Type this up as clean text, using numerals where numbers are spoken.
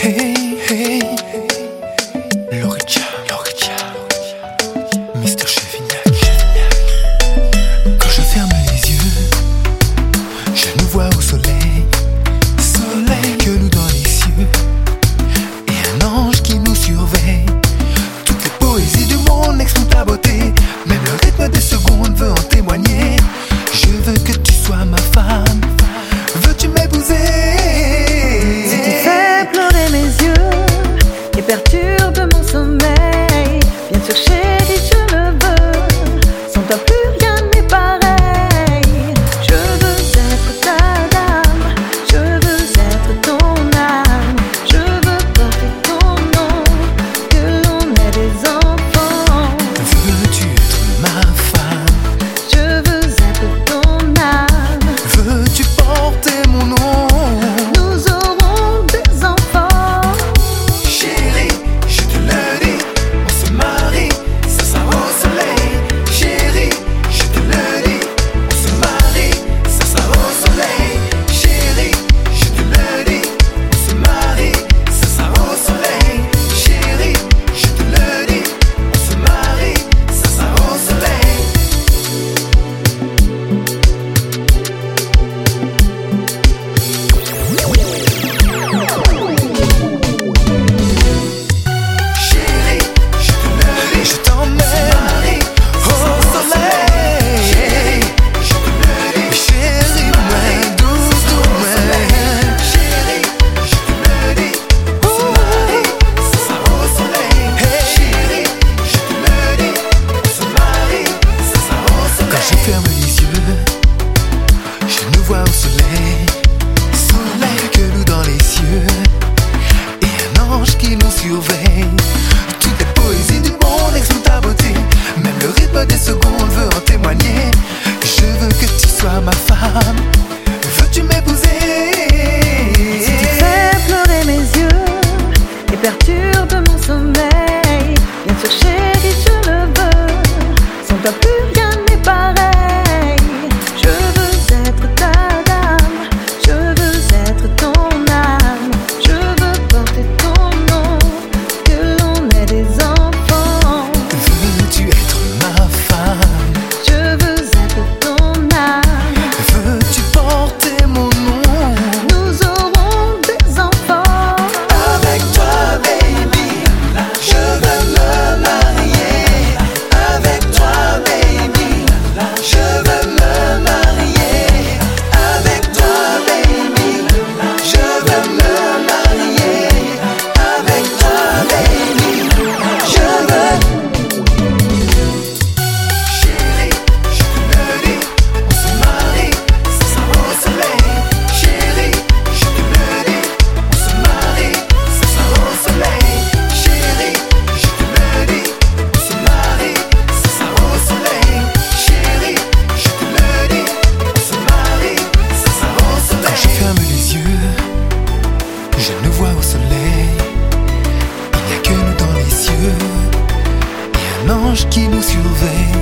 Hey, hey, Lorica, Mr. Chevignac. Quand je ferme les yeux, je nous vois au soleil, que nous dans les cieux, et un ange qui nous surveille. Toutes les poésies du monde expriment ta beauté, même le rythme des secondes veut en témoigner. Je veux que tu sois ma femme, veux-tu m'épouser? Si tu fais pleurer mes yeux et perturbe mon sommeil, bien sûr chérie je le veux, sans toi plus rien n'est pareil. Je veux être ta dame, je veux être ton âme, je veux porter ton nom, que l'on ait des enfants. Veux-tu être ma femme? Je veux être ton âme. Veux-tu porter mon nom? Nous aurons des enfants. Chérie, je te le dis, on se marie, ça sera au soleil. Chérie, je te le dis, on se marie, ça sera au soleil. Chérie, je te le dis, on se marie, ça sera au soleil. Chérie, je te le dis, on se marie, ça sera au soleil. Chérie, je te le dis, je t'emmène au soleil. Chérie, je te le dis, chérie, moi, doucement. Chérie, je te le dis, on se marie, ça sera au soleil. Chérie, je te le dis, on se marie, ça sera au soleil. Quand je ferme les yeux, je nous vois au soleil, que nous dans les cieux, et un ange qui nous surveille. Toutes les poésies du monde expriment ta beauté, même le rythme des secondes veut en témoigner. Je veux que tu sois ma femme, veux-tu m'épouser? Si tu fais pleurer mes yeux et perturbe mon sommeil, bien sûr chérie je le veux, sans toi plus rien n'est pareil. Je veux être ta dame, je veux être ton âme, je veux porter ton nom, que l'on ait des enfants. Veux-tu être ma femme? Je veux être ton âme. Veux-tu porter mon nom? Nous aurons des enfants. Avec toi, baby, je veux me marier. Avec toi, baby, je veux me marier. Avec toi, baby, je veux me marier. Avec toi, baby, je veux. Chérie, je te le dis, on se marie, ça sera au soleil. Chérie, je te le dis, on se marie, ça sera au soleil. Chérie, je te le dis, on se marie, ça sera au soleil. Chérie, je te le dis, on se marie, ça sera au soleil. Quand je ferme les yeux, je nous vois au soleil. Il n'y a que nous dans les cieux, et un ange qui nous surveille.